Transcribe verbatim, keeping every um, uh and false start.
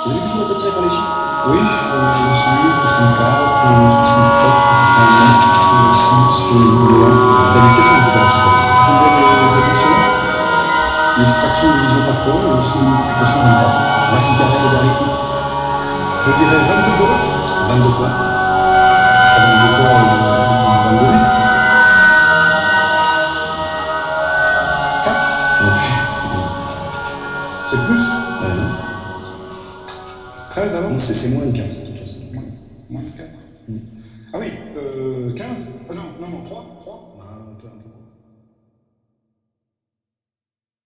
Vous avez toujours été tiré par les chiffres? Oui, euh, soixante-huit, quatre-vingt-quatre, soixante-sept, quatre-vingt-neuf, six, le un. Vous avez quelles sont vos opérations pour J'aime bien les additions, les fractions de division pas trop, et aussi les multiplications, j'aime pas. racine carrée, logarithme? Je dirais vingt-deux. vingt-deux quoi? vingt-deux quoi, euh, vingt-deux litres. quatre. Non plus. C'est plus. Euh, non. C'est treize alors. Non, c'est c'est moins de quatre.